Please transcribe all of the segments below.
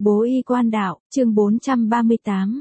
Bố y quan đạo, chương 438,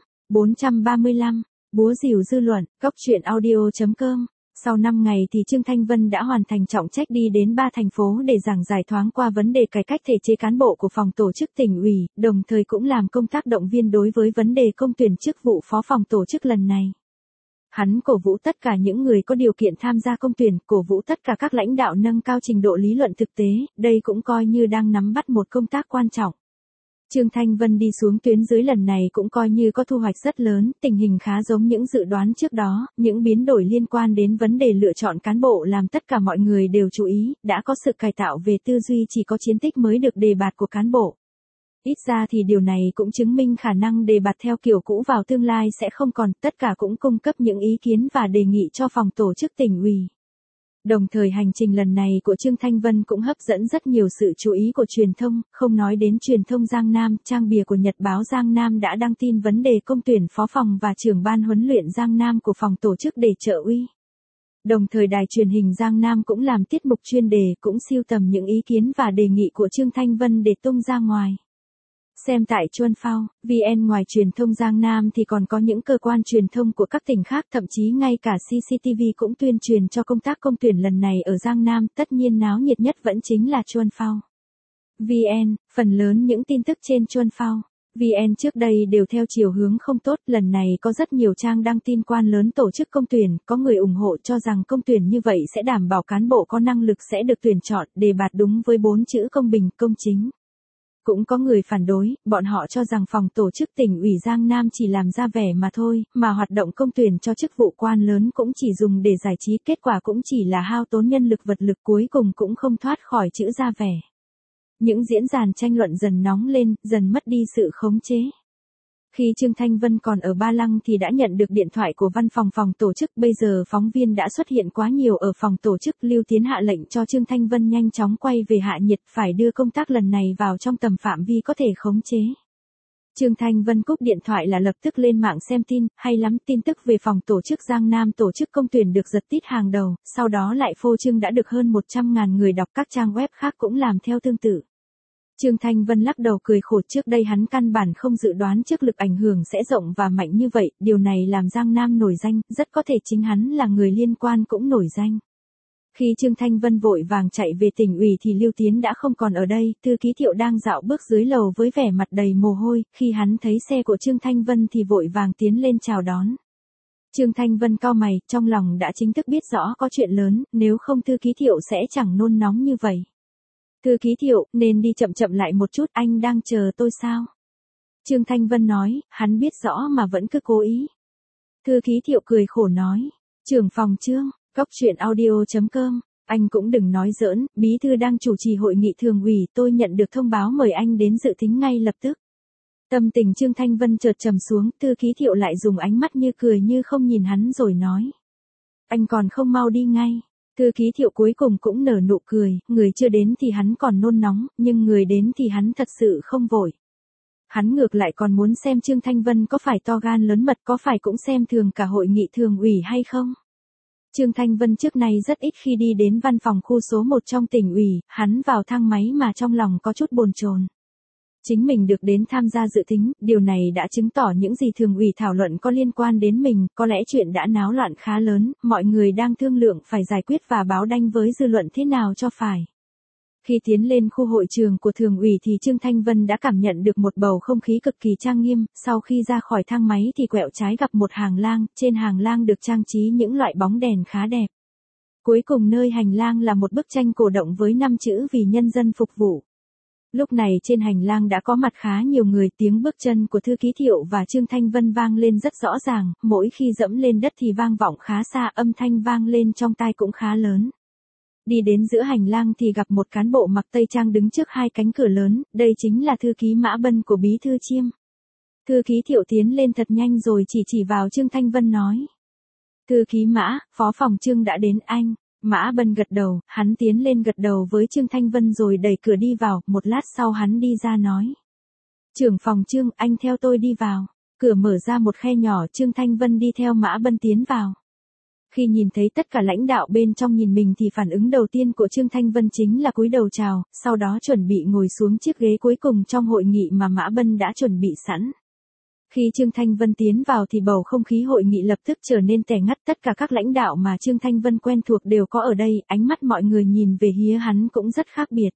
435, búa rìu dư luận, góc truyện audio.com. Sau 5 ngày thì Trương Thanh Vân đã hoàn thành trọng trách đi đến 3 thành phố để giảng giải thoáng qua vấn đề cải cách thể chế cán bộ của phòng tổ chức tỉnh ủy, đồng thời cũng làm công tác động viên đối với vấn đề công tuyển chức vụ phó phòng tổ chức lần này. Hắn cổ vũ tất cả những người có điều kiện tham gia công tuyển, cổ vũ tất cả các lãnh đạo nâng cao trình độ lý luận thực tế, đây cũng coi như đang nắm bắt một công tác quan trọng. Trương Thanh Vân đi xuống tuyến dưới lần này cũng coi như có thu hoạch rất lớn, tình hình khá giống những dự đoán trước đó, những biến đổi liên quan đến vấn đề lựa chọn cán bộ làm tất cả mọi người đều chú ý, đã có sự cải tạo về tư duy chỉ có chiến tích mới được đề bạt của cán bộ. Ít ra thì điều này cũng chứng minh khả năng đề bạt theo kiểu cũ vào tương lai sẽ không còn, tất cả cũng cung cấp những ý kiến và đề nghị cho phòng tổ chức tỉnh ủy. Đồng thời hành trình lần này của Trương Thanh Vân cũng hấp dẫn rất nhiều sự chú ý của truyền thông, không nói đến truyền thông Giang Nam, trang bìa của Nhật báo Giang Nam đã đăng tin vấn đề công tuyển phó phòng và trưởng ban huấn luyện Giang Nam của phòng tổ chức để trợ uy. Đồng thời đài truyền hình Giang Nam cũng làm tiết mục chuyên đề, cũng sưu tầm những ý kiến và đề nghị của Trương Thanh Vân để tung ra ngoài. Xem tại Chuân Phao, VN. Ngoài truyền thông Giang Nam thì còn có những cơ quan truyền thông của các tỉnh khác, thậm chí ngay cả CCTV cũng tuyên truyền cho công tác công tuyển lần này ở Giang Nam, tất nhiên náo nhiệt nhất vẫn chính là Chuân Phao. VN, phần lớn những tin tức trên Chuân Phao, VN trước đây đều theo chiều hướng không tốt, lần này có rất nhiều trang đăng tin quan lớn tổ chức công tuyển, có người ủng hộ cho rằng công tuyển như vậy sẽ đảm bảo cán bộ có năng lực sẽ được tuyển chọn, đề bạt đúng với 4 chữ công bình, công chính. Cũng có người phản đối, bọn họ cho rằng phòng tổ chức tỉnh ủy Giang Nam chỉ làm ra vẻ mà thôi, mà hoạt động công tuyển cho chức vụ quan lớn cũng chỉ dùng để giải trí, kết quả cũng chỉ là hao tốn nhân lực vật lực, cuối cùng cũng không thoát khỏi chữ ra vẻ. Những diễn đàn tranh luận dần nóng lên, dần mất đi sự khống chế. Khi Trương Thanh Vân còn ở Ba Lăng thì đã nhận được điện thoại của văn phòng phòng tổ chức, bây giờ phóng viên đã xuất hiện quá nhiều ở phòng tổ chức, Lưu Tiến hạ lệnh cho Trương Thanh Vân nhanh chóng quay về hạ nhiệt, phải đưa công tác lần này vào trong tầm phạm vi có thể khống chế. Trương Thanh Vân cúp điện thoại là lập tức lên mạng xem tin, hay lắm, tin tức về phòng tổ chức Giang Nam tổ chức công tuyển được giật tít hàng đầu, sau đó lại phô trương đã được hơn 100.000 người đọc, các trang web khác cũng làm theo tương tự. Trương Thanh Vân lắc đầu cười khổ, trước đây hắn căn bản không dự đoán trước lực ảnh hưởng sẽ rộng và mạnh như vậy, điều này làm Giang Nam nổi danh, rất có thể chính hắn là người liên quan cũng nổi danh. Khi Trương Thanh Vân vội vàng chạy về tỉnh ủy thì Lưu Tiến đã không còn ở đây, Thư ký Thiệu đang dạo bước dưới lầu với vẻ mặt đầy mồ hôi, khi hắn thấy xe của Trương Thanh Vân thì vội vàng tiến lên chào đón. Trương Thanh Vân cau mày, trong lòng đã chính thức biết rõ có chuyện lớn, nếu không Thư ký Thiệu sẽ chẳng nôn nóng như vậy. Thư ký Thiệu, nên đi chậm chậm lại một chút, anh đang chờ tôi sao? Trương Thanh Vân nói, hắn biết rõ mà vẫn cứ cố ý. Thư ký Thiệu cười khổ nói, trưởng phòng Trương, góc truyện audio.com, anh cũng đừng nói giỡn, bí thư đang chủ trì hội nghị thường ủy, tôi nhận được thông báo mời anh đến dự thính ngay lập tức. Tâm tình Trương Thanh Vân chợt trầm xuống, Thư ký Thiệu lại dùng ánh mắt như cười như không nhìn hắn rồi nói. Anh còn không mau đi ngay. Thư ký Thiệu cuối cùng cũng nở nụ cười, người chưa đến thì hắn còn nôn nóng, nhưng người đến thì hắn thật sự không vội. Hắn ngược lại còn muốn xem Trương Thanh Vân có phải to gan lớn mật, có phải cũng xem thường cả hội nghị thường ủy hay không. Trương Thanh Vân trước nay rất ít khi đi đến văn phòng khu số 1 trong tỉnh ủy, hắn vào thang máy mà trong lòng có chút bồn chồn. Chính mình được đến tham gia dự thính, điều này đã chứng tỏ những gì thường ủy thảo luận có liên quan đến mình, có lẽ chuyện đã náo loạn khá lớn, mọi người đang thương lượng phải giải quyết và báo đanh với dư luận thế nào cho phải. Khi tiến lên khu hội trường của thường ủy thì Trương Thanh Vân đã cảm nhận được một bầu không khí cực kỳ trang nghiêm, sau khi ra khỏi thang máy thì quẹo trái gặp một hàng lang, trên hàng lang được trang trí những loại bóng đèn khá đẹp. Cuối cùng nơi hành lang là một bức tranh cổ động với 5 chữ vì nhân dân phục vụ. Lúc này trên hành lang đã có mặt khá nhiều người, tiếng bước chân của Thư ký Thiệu và Trương Thanh Vân vang lên rất rõ ràng, mỗi khi dẫm lên đất thì vang vọng khá xa, âm thanh vang lên trong tai cũng khá lớn. Đi đến giữa hành lang thì gặp một cán bộ mặc tây trang đứng trước 2 cánh cửa lớn, đây chính là thư ký Mã Bân của Bí thư Chiêm. Thư ký Thiệu tiến lên thật nhanh rồi chỉ vào Trương Thanh Vân nói. Thư ký Mã, phó phòng Trương đã đến anh. Mã Bân gật đầu, hắn tiến lên gật đầu với Trương Thanh Vân rồi đẩy cửa đi vào, một lát sau hắn đi ra nói. Trưởng phòng Trương, anh theo tôi đi vào. Cửa mở ra một khe nhỏ, Trương Thanh Vân đi theo Mã Bân tiến vào. Khi nhìn thấy tất cả lãnh đạo bên trong nhìn mình thì phản ứng đầu tiên của Trương Thanh Vân chính là cúi đầu chào, sau đó chuẩn bị ngồi xuống chiếc ghế cuối cùng trong hội nghị mà Mã Bân đã chuẩn bị sẵn. Khi Trương Thanh Vân tiến vào thì bầu không khí hội nghị lập tức trở nên tẻ ngắt, tất cả các lãnh đạo mà Trương Thanh Vân quen thuộc đều có ở đây, ánh mắt mọi người nhìn về phía hắn cũng rất khác biệt.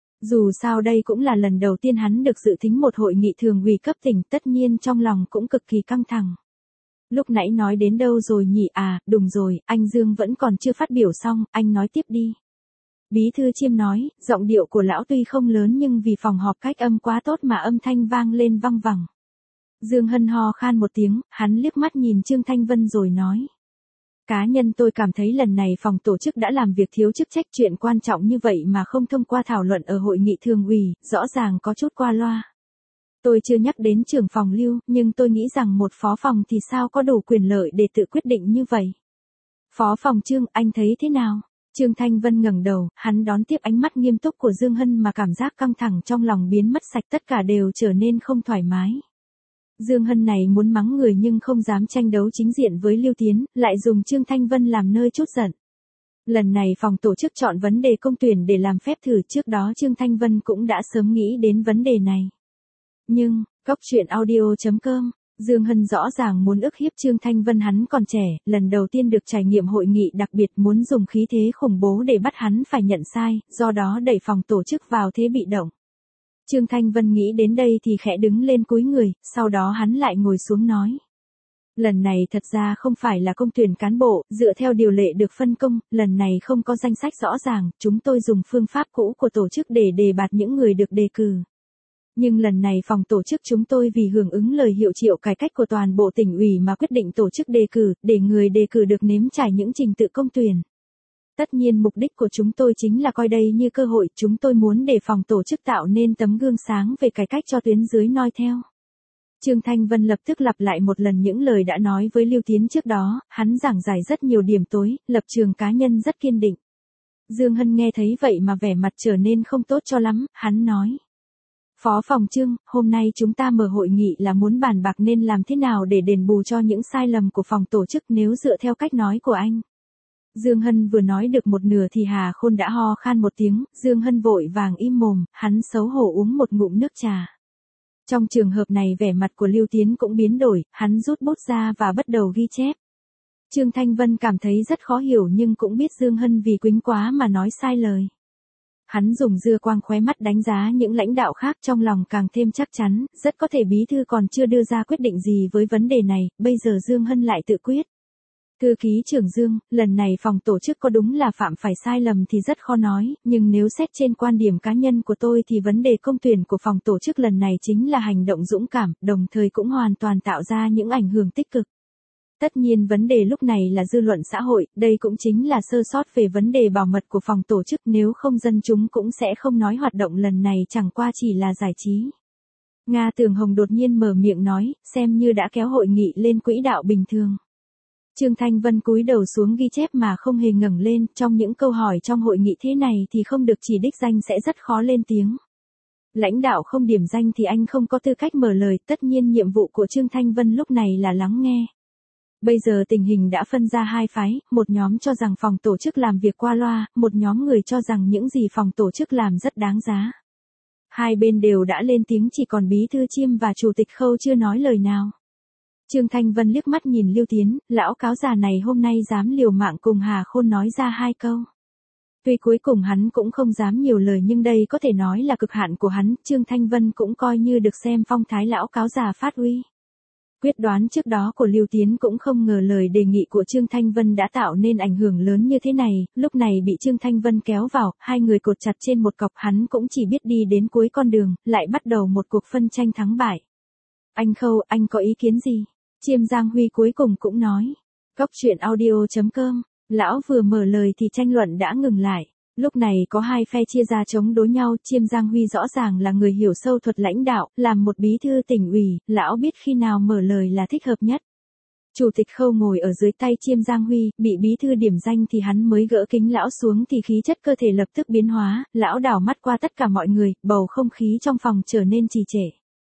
Dù sao đây cũng là lần đầu tiên hắn được dự thính một hội nghị thường ủy cấp tỉnh, tất nhiên trong lòng cũng cực kỳ căng thẳng. Lúc nãy nói đến đâu rồi nhỉ? À, đúng rồi, anh Dương vẫn còn chưa phát biểu xong, anh nói tiếp đi. Bí thư Chiêm nói, giọng điệu của lão tuy không lớn nhưng vì phòng họp cách âm quá tốt mà âm thanh vang lên văng vẳng. Dương Hân ho khan một tiếng, hắn liếc mắt nhìn Trương Thanh Vân rồi nói. Cá nhân tôi cảm thấy lần này phòng tổ chức đã làm việc thiếu chức trách, chuyện quan trọng như vậy mà không thông qua thảo luận ở hội nghị thường ủy, rõ ràng có chút qua loa. Tôi chưa nhắc đến trưởng phòng Lưu, nhưng tôi nghĩ rằng một phó phòng thì sao có đủ quyền lợi để tự quyết định như vậy. Phó phòng Trương, anh thấy thế nào? Trương Thanh Vân ngẩng đầu, hắn đón tiếp ánh mắt nghiêm túc của Dương Hân mà cảm giác căng thẳng trong lòng biến mất sạch, tất cả đều trở nên không thoải mái. Dương Hân này muốn mắng người nhưng không dám tranh đấu chính diện với Lưu Tiến, lại dùng Trương Thanh Vân làm nơi trút giận. Lần này phòng tổ chức chọn vấn đề công tuyển để làm phép thử, trước đó Trương Thanh Vân cũng đã sớm nghĩ đến vấn đề này. Nhưng, Cóc truyện audio.com, Dương Hân rõ ràng muốn ức hiếp Trương Thanh Vân, hắn còn trẻ, lần đầu tiên được trải nghiệm hội nghị đặc biệt, muốn dùng khí thế khủng bố để bắt hắn phải nhận sai, do đó đẩy phòng tổ chức vào thế bị động. Trương Thanh Vân nghĩ đến đây thì khẽ đứng lên cúi người, sau đó hắn lại ngồi xuống nói. Lần này thật ra không phải là công tuyển cán bộ, dựa theo điều lệ được phân công, lần này không có danh sách rõ ràng, chúng tôi dùng phương pháp cũ của tổ chức để đề bạt những người được đề cử. Nhưng lần này phòng tổ chức chúng tôi vì hưởng ứng lời hiệu triệu cải cách của toàn bộ tỉnh ủy mà quyết định tổ chức đề cử, để người đề cử được nếm trải những trình tự công tuyển. Tất nhiên mục đích của chúng tôi chính là coi đây như cơ hội, chúng tôi muốn để phòng tổ chức tạo nên tấm gương sáng về cải cách cho tuyến dưới noi theo. Trương Thanh Vân lập tức lặp lại một lần những lời đã nói với Lưu Tiến trước đó, hắn giảng giải rất nhiều điểm tối, lập trường cá nhân rất kiên định. Dương Hân nghe thấy vậy mà vẻ mặt trở nên không tốt cho lắm, hắn nói. Phó phòng Trương, hôm nay chúng ta mở hội nghị là muốn bàn bạc nên làm thế nào để đền bù cho những sai lầm của phòng tổ chức nếu dựa theo cách nói của anh. Dương Hân vừa nói được một nửa thì Hà Khôn đã ho khan một tiếng, Dương Hân vội vàng im mồm, hắn xấu hổ uống một ngụm nước trà. Trong trường hợp này vẻ mặt của Lưu Tiến cũng biến đổi, hắn rút bút ra và bắt đầu ghi chép. Trương Thanh Vân cảm thấy rất khó hiểu nhưng cũng biết Dương Hân vì quĩnh quá mà nói sai lời. Hắn dùng dư quang khóe mắt đánh giá những lãnh đạo khác, trong lòng càng thêm chắc chắn, rất có thể bí thư còn chưa đưa ra quyết định gì với vấn đề này, bây giờ Dương Hân lại tự quyết. Thư ký trưởng Dương, lần này phòng tổ chức có đúng là phạm phải sai lầm thì rất khó nói, nhưng nếu xét trên quan điểm cá nhân của tôi thì vấn đề công tuyển của phòng tổ chức lần này chính là hành động dũng cảm, đồng thời cũng hoàn toàn tạo ra những ảnh hưởng tích cực. Tất nhiên vấn đề lúc này là dư luận xã hội, đây cũng chính là sơ sót về vấn đề bảo mật của phòng tổ chức, nếu không dân chúng cũng sẽ không nói hoạt động lần này chẳng qua chỉ là giải trí. Nga Tường Hồng đột nhiên mở miệng nói, xem như đã kéo hội nghị lên quỹ đạo bình thường. Trương Thanh Vân cúi đầu xuống ghi chép mà không hề ngẩng lên, trong những câu hỏi trong hội nghị thế này thì không được chỉ đích danh sẽ rất khó lên tiếng. Lãnh đạo không điểm danh thì anh không có tư cách mở lời, tất nhiên nhiệm vụ của Trương Thanh Vân lúc này là lắng nghe. Bây giờ tình hình đã phân ra hai phái, một nhóm cho rằng phòng tổ chức làm việc qua loa, một nhóm người cho rằng những gì phòng tổ chức làm rất đáng giá. Hai bên đều đã lên tiếng, chỉ còn Bí thư Chiêm và Chủ tịch Khâu chưa nói lời nào. Trương Thanh Vân liếc mắt nhìn Lưu Tiến, lão cáo già này hôm nay dám liều mạng cùng Hà Khôn nói ra hai câu. Tuy cuối cùng hắn cũng không dám nhiều lời nhưng đây có thể nói là cực hạn của hắn, Trương Thanh Vân cũng coi như được xem phong thái lão cáo già phát uy. Quyết đoán trước đó của Lưu Tiến cũng không ngờ lời đề nghị của Trương Thanh Vân đã tạo nên ảnh hưởng lớn như thế này, lúc này bị Trương Thanh Vân kéo vào, hai người cột chặt trên một cọc, hắn cũng chỉ biết đi đến cuối con đường, lại bắt đầu một cuộc phân tranh thắng bại. Anh Khâu, anh có ý kiến gì? Chiêm Giang Huy cuối cùng cũng nói. Cóc truyện audio.com, lão vừa mở lời thì tranh luận đã ngừng lại. Lúc này có hai phe chia ra chống đối nhau, Chiêm Giang Huy rõ ràng là người hiểu sâu thuật lãnh đạo, làm một bí thư tỉnh ủy, lão biết khi nào mở lời là thích hợp nhất. Chủ tịch Khâu ngồi ở dưới tay Chiêm Giang Huy, bị bí thư điểm danh thì hắn mới gỡ kính lão xuống thì khí chất cơ thể lập tức biến hóa, lão đảo mắt qua tất cả mọi người, bầu không khí trong phòng trở nên trì trệ.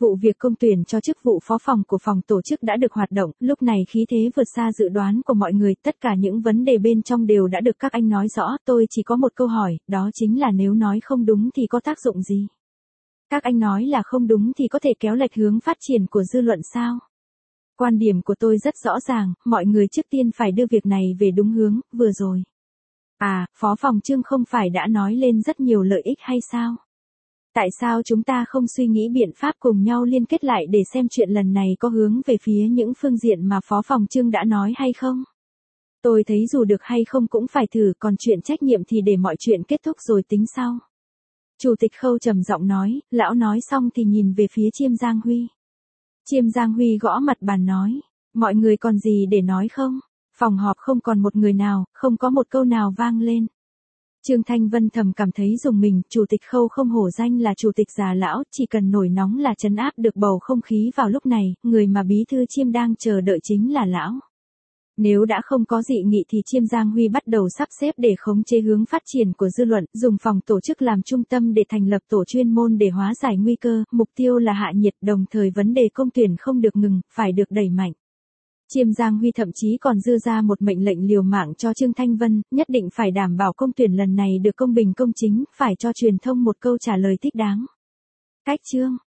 Vụ việc công tuyển cho chức vụ phó phòng của phòng tổ chức đã được hoạt động, lúc này khí thế vượt xa dự đoán của mọi người, tất cả những vấn đề bên trong đều đã được các anh nói rõ, tôi chỉ có một câu hỏi, đó chính là nếu nói không đúng thì có tác dụng gì? Các anh nói là không đúng thì có thể kéo lệch hướng phát triển của dư luận sao? Quan điểm của tôi rất rõ ràng, mọi người trước tiên phải đưa việc này về đúng hướng, vừa rồi. Phó phòng Trương không phải đã nói lên rất nhiều lợi ích hay sao? Tại sao chúng ta không suy nghĩ biện pháp cùng nhau liên kết lại để xem chuyện lần này có hướng về phía những phương diện mà Phó phòng Trương đã nói hay không? Tôi thấy dù được hay không cũng phải thử, còn chuyện trách nhiệm thì để mọi chuyện kết thúc rồi tính sau. Chủ tịch Khâu trầm giọng nói, lão nói xong thì nhìn về phía Chiêm Giang Huy. Chiêm Giang Huy gõ mặt bàn nói, mọi người còn gì để nói không? Phòng họp không còn một người nào, không có một câu nào vang lên. Trương Thanh Vân thầm cảm thấy rùng mình, chủ tịch Khâu không hổ danh là chủ tịch già lão, chỉ cần nổi nóng là trấn áp được bầu không khí vào lúc này, người mà bí thư Chiêm đang chờ đợi chính là lão. Nếu đã không có dị nghị thì Chiêm Giang Huy bắt đầu sắp xếp để khống chế hướng phát triển của dư luận, dùng phòng tổ chức làm trung tâm để thành lập tổ chuyên môn để hóa giải nguy cơ, mục tiêu là hạ nhiệt, đồng thời vấn đề công tuyển không được ngừng, phải được đẩy mạnh. Chiêm Giang Huy thậm chí còn đưa ra một mệnh lệnh liều mạng cho Trương Thanh Vân, nhất định phải đảm bảo công tuyển lần này được công bình công chính, phải cho truyền thông một câu trả lời thích đáng. Cách Trương